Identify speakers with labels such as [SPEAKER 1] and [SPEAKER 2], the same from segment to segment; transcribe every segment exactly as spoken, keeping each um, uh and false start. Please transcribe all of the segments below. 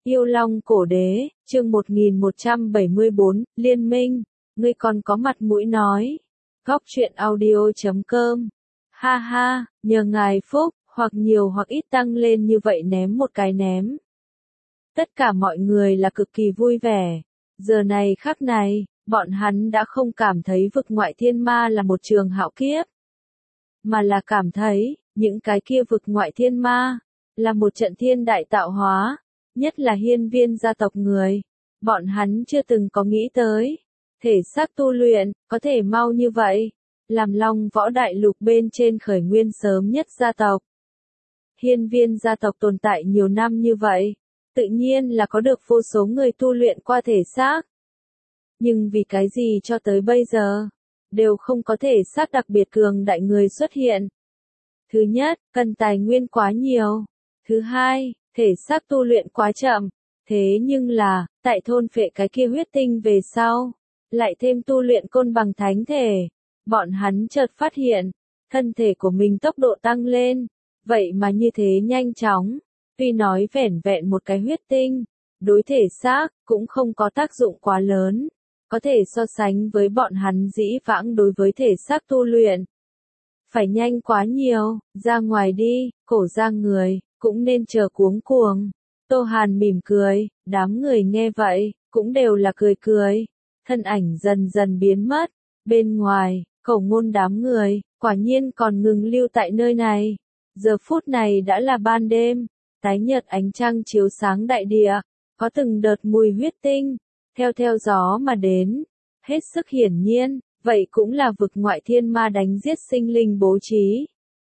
[SPEAKER 1] Yêu Long Cổ Đế, chương một nghìn một trăm bảy mươi bốn, Liên Minh, ngươi còn có mặt mũi nói. Góc truyện audio chấm com. Ha ha, nhờ ngài phúc, hoặc nhiều hoặc ít tăng lên như vậy ném một cái ném. Tất cả mọi người là cực kỳ vui vẻ. Giờ này khắc này, bọn hắn đã không cảm thấy vực ngoại thiên ma là một trường hạo kiếp. Mà là cảm thấy, những cái kia vực ngoại thiên ma, là một trận thiên đại tạo hóa. Nhất là hiên viên gia tộc người, bọn hắn chưa từng có nghĩ tới, thể xác tu luyện, có thể mau như vậy, làm Long Võ Đại Lục bên trên khởi nguyên sớm nhất gia tộc. Hiên viên gia tộc tồn tại nhiều năm như vậy, tự nhiên là có được vô số người tu luyện qua thể xác. Nhưng vì cái gì cho tới bây giờ, đều không có thể xác đặc biệt cường đại người xuất hiện. Thứ nhất, cần tài nguyên quá nhiều. Thứ hai, thể xác tu luyện quá chậm, thế nhưng là, tại thôn phệ cái kia huyết tinh về sau, lại thêm tu luyện côn bằng thánh thể, bọn hắn chợt phát hiện, thân thể của mình tốc độ tăng lên, vậy mà như thế nhanh chóng, tuy nói vẻn vẹn một cái huyết tinh, đối thể xác, cũng không có tác dụng quá lớn, có thể so sánh với bọn hắn dĩ vãng đối với thể xác tu luyện. Phải nhanh quá nhiều, ra ngoài đi, cổ ra người. Cũng nên chờ cuống cuồng. Tô Hàn mỉm cười, đám người nghe vậy, cũng đều là cười cười. Thân ảnh dần dần biến mất. Bên ngoài, Cẩu Ngôn đám người, quả nhiên còn ngừng lưu tại nơi này. Giờ phút này đã là ban đêm. Tái nhợt ánh trăng chiếu sáng đại địa. Có từng đợt mùi huyết tinh. Theo theo gió mà đến. Hết sức hiển nhiên, vậy cũng là vực ngoại thiên ma đánh giết sinh linh bố trí.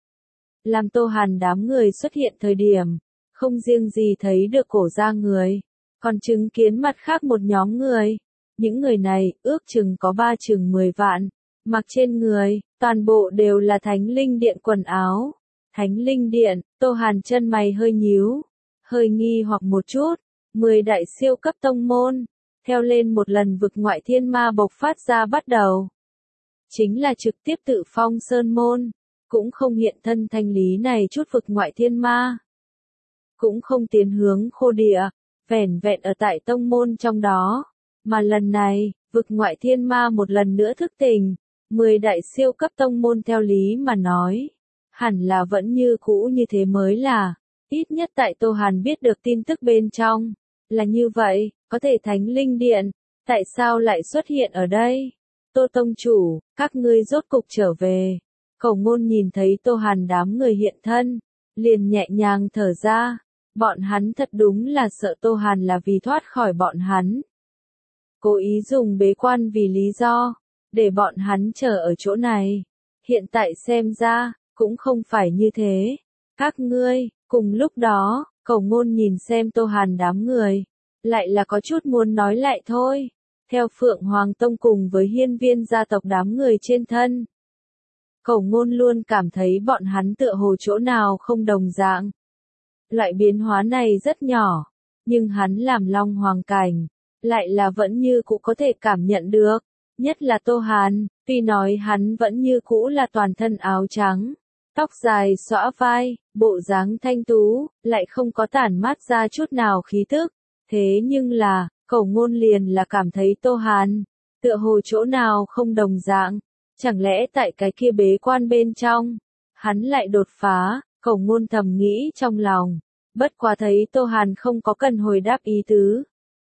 [SPEAKER 1] Làm Tô Hàn đám người xuất hiện thời điểm, không riêng gì thấy được cổ ra người, còn chứng kiến mặt khác một nhóm người. Những người này, ước chừng có ba chừng mười vạn, mặc trên người, toàn bộ đều là Thánh Linh Điện quần áo. Thánh Linh Điện, Tô Hàn chân mày hơi nhíu, hơi nghi hoặc một chút, mười đại siêu cấp tông môn, theo lên một lần vực ngoại thiên ma bộc phát ra bắt đầu. Chính là trực tiếp tự phong sơn môn. Cũng không hiện thân thanh lý này chút vực ngoại thiên ma. Cũng không tiến hướng khô địa, vẻn vẹn ở tại tông môn trong đó. Mà lần này, vực ngoại thiên ma một lần nữa thức tỉnh, mười đại siêu cấp tông môn theo lý mà nói. Hẳn là vẫn như cũ như thế mới là, ít nhất tại Tô Hàn biết được tin tức bên trong. Là như vậy, có thể Thánh Linh Điện, tại sao lại xuất hiện ở đây? Tô Tông Chủ, các ngươi rốt cục trở về. Cẩu Ngôn nhìn thấy Tô Hàn đám người hiện thân, liền nhẹ nhàng thở ra, bọn hắn thật đúng là sợ Tô Hàn là vì thoát khỏi bọn hắn. Cố ý dùng bế quan vì lý do, để bọn hắn chờ ở chỗ này. Hiện tại xem ra, cũng không phải như thế. Các ngươi, cùng lúc đó, Cẩu Ngôn nhìn xem Tô Hàn đám người, lại là có chút muốn nói lại thôi. Theo Phượng Hoàng Tông cùng với hiên viên gia tộc đám người trên thân. Cẩu Ngôn luôn cảm thấy bọn hắn tựa hồ chỗ nào không đồng dạng. Loại biến hóa này rất nhỏ, nhưng hắn làm Long Hoàng cảnh, lại là vẫn như cũ có thể cảm nhận được. Nhất là Tô Hàn, tuy nói hắn vẫn như cũ là toàn thân áo trắng, tóc dài xõa vai, bộ dáng thanh tú, lại không có tản mát ra chút nào khí tức. Thế nhưng là, Cẩu Ngôn liền là cảm thấy Tô Hàn, tựa hồ chỗ nào không đồng dạng. Chẳng lẽ tại cái kia bế quan bên trong, hắn lại đột phá, Cẩu Ngôn thầm nghĩ trong lòng, bất quá thấy Tô Hàn không có cần hồi đáp ý tứ.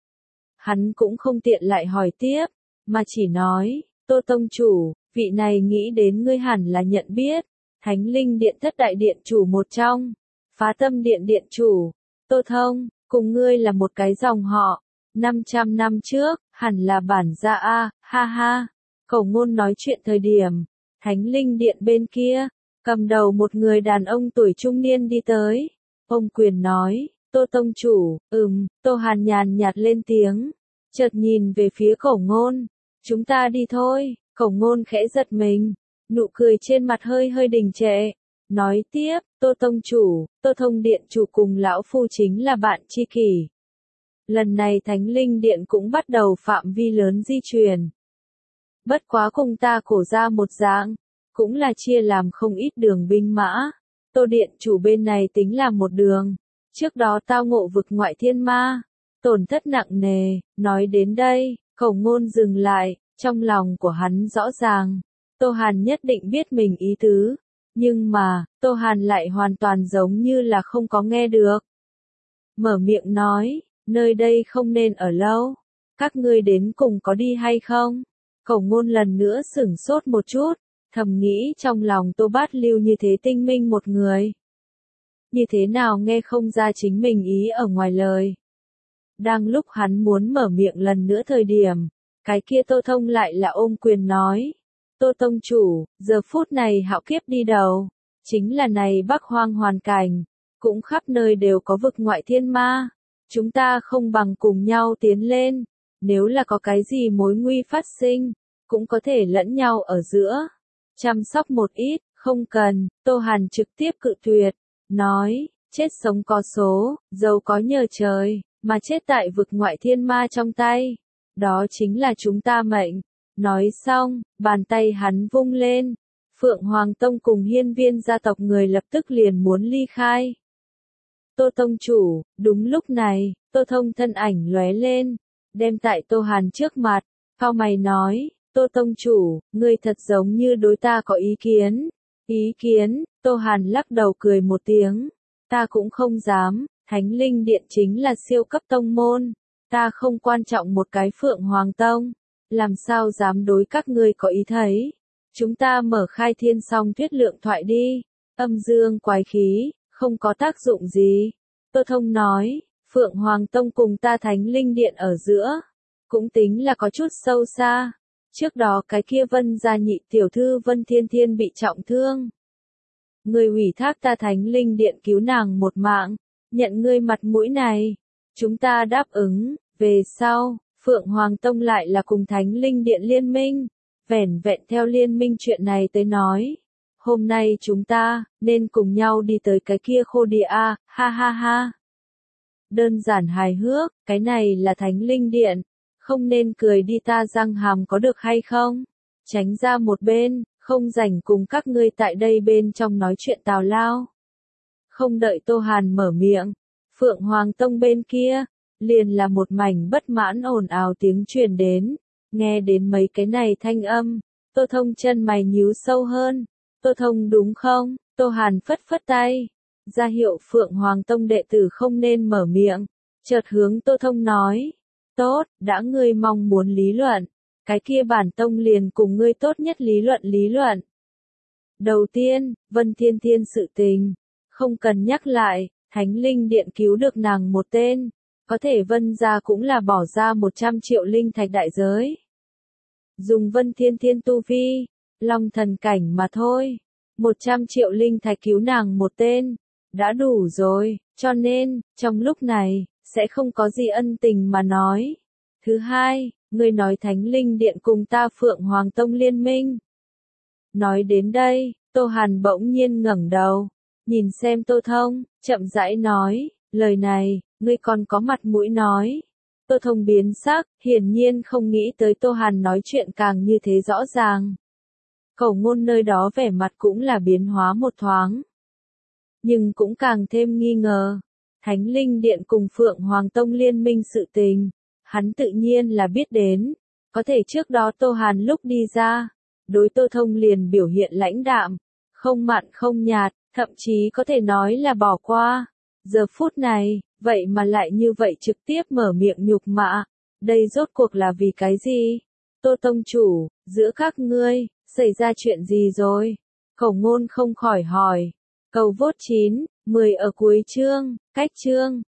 [SPEAKER 1] Hắn cũng không tiện lại hỏi tiếp, mà chỉ nói, Tô Tông Chủ, vị này nghĩ đến ngươi hẳn là nhận biết, Thánh Linh Điện thất đại điện chủ một trong, Phá Tâm Điện điện chủ, Tô Thông, cùng ngươi là một cái dòng họ, năm trăm năm trước, hẳn là bản gia a, ha ha. Cẩu Ngôn nói chuyện thời điểm, Thánh Linh Điện bên kia, cầm đầu một người đàn ông tuổi trung niên đi tới. Ông quyền nói, Tô Tông Chủ, ừm, Tô Hàn nhàn nhạt lên tiếng, chợt nhìn về phía Cẩu Ngôn, chúng ta đi thôi. Cẩu Ngôn khẽ giật mình, nụ cười trên mặt hơi hơi đình trệ, nói tiếp, Tô Tông Chủ, Tô Thông Điện chủ cùng lão phu chính là bạn tri kỷ. Lần này Thánh Linh Điện cũng bắt đầu phạm vi lớn di chuyển. Bất quá cùng ta cổ ra một dạng, cũng là chia làm không ít đường binh mã. Tô Điện chủ bên này tính là một đường, trước đó tao ngộ vực ngoại thiên ma, tổn thất nặng nề. Nói đến đây, Khổng Ngôn dừng lại, trong lòng của hắn rõ ràng. Tô Hàn nhất định biết mình ý tứ, nhưng mà, Tô Hàn lại hoàn toàn giống như là không có nghe được. Mở miệng nói, nơi đây không nên ở lâu, các ngươi đến cùng có đi hay không? Khổng Ngôn lần nữa sửng sốt một chút, thầm nghĩ trong lòng Tô Bát Lưu như thế tinh minh một người. Như thế nào nghe không ra chính mình ý ở ngoài lời. Đang lúc hắn muốn mở miệng lần nữa thời điểm, cái kia Tô Thông lại là ôm quyền nói. Tô Tông chủ, giờ phút này hạo kiếp đi đầu, chính là này Bắc Hoang hoàn cảnh, cũng khắp nơi đều có vực ngoại thiên ma. Chúng ta không bằng cùng nhau tiến lên, nếu là có cái gì mối nguy phát sinh, cũng có thể lẫn nhau ở giữa. Chăm sóc một ít, không cần, Tô Hàn trực tiếp cự tuyệt, nói, chết sống có số, giàu có nhờ trời, mà chết tại vực ngoại thiên ma trong tay. Đó chính là chúng ta mệnh. Nói xong, bàn tay hắn vung lên. Phượng Hoàng Tông cùng Hiên Viên gia tộc người lập tức liền muốn ly khai. Tô Tông chủ, đúng lúc này, Tô Thông thân ảnh lóe lên, đem tại Tô Hàn trước mặt, cau mày nói, Tô Tông chủ, ngươi thật giống như đối ta có ý kiến. Ý kiến, Tô Hàn lắc đầu cười một tiếng, ta cũng không dám, Thánh Linh Điện chính là siêu cấp tông môn, ta không quan trọng một cái Phượng Hoàng Tông, làm sao dám đối các ngươi có ý thấy. Chúng ta mở khai thiên song thuyết lượng thoại đi, âm dương quái khí, không có tác dụng gì. Tô Thông nói, Phượng Hoàng Tông cùng ta Thánh Linh Điện ở giữa, cũng tính là có chút sâu xa. Trước đó cái kia Vân gia nhị tiểu thư Vân Thiên Thiên bị trọng thương. Ngươi ủy thác ta Thánh Linh Điện cứu nàng một mạng, nhận ngươi mặt mũi này. Chúng ta đáp ứng, về sau, Phượng Hoàng Tông lại là cùng Thánh Linh Điện liên minh. Vẻn vẹn theo liên minh chuyện này tới nói. Hôm nay chúng ta, nên cùng nhau đi tới cái kia khô địa a, ha ha ha. Đơn giản hài hước, cái này là Thánh Linh Điện. Không nên cười đi ta răng hàm có được hay không? Tránh ra một bên, không rảnh cùng các ngươi tại đây bên trong nói chuyện tào lao. Không đợi Tô Hàn mở miệng, Phượng Hoàng Tông bên kia, liền là một mảnh bất mãn ồn ào tiếng truyền đến. Nghe đến mấy cái này thanh âm, Tô Thông chân mày nhíu sâu hơn. Tô Thông đúng không? Tô Hàn phất phất tay, ra hiệu Phượng Hoàng Tông đệ tử không nên mở miệng, chợt hướng Tô Thông nói. Tốt, đã ngươi mong muốn lý luận, cái kia bản tông liền cùng ngươi tốt nhất lý luận lý luận. Đầu tiên, Vân Thiên Thiên sự tình, không cần nhắc lại, Thánh Linh Điện cứu được nàng một tên, có thể Vân gia cũng là bỏ ra một trăm triệu linh thạch đại giới. Dùng Vân Thiên Thiên tu vi, Long thần cảnh mà thôi, một trăm triệu linh thạch cứu nàng một tên, đã đủ rồi, cho nên, trong lúc này, sẽ không có gì ân tình mà nói. Thứ hai, ngươi nói Thánh Linh Điện cùng ta Phượng Hoàng Tông liên minh. Nói đến đây, Tô Hàn bỗng nhiên ngẩng đầu, nhìn xem Tô Thông, chậm rãi nói, lời này, ngươi còn có mặt mũi nói. Tô Thông biến sắc, hiển nhiên không nghĩ tới Tô Hàn nói chuyện càng như thế rõ ràng. Khẩu Ngôn nơi đó vẻ mặt cũng là biến hóa một thoáng. Nhưng cũng càng thêm nghi ngờ. Thánh Linh Điện cùng Phượng Hoàng Tông liên minh sự tình, hắn tự nhiên là biết đến. Có thể trước đó Tô Hàn lúc đi ra, đối Tô Thông liền biểu hiện lãnh đạm, không mặn không nhạt, thậm chí có thể nói là bỏ qua. Giờ phút này, vậy mà lại như vậy trực tiếp mở miệng nhục mạ. Đây rốt cuộc là vì cái gì? Tô Tông chủ, giữa các ngươi, xảy ra chuyện gì rồi? Khẩu Ngôn không khỏi hỏi. Cầu vốt chín, mười ở cuối chương, cách chương.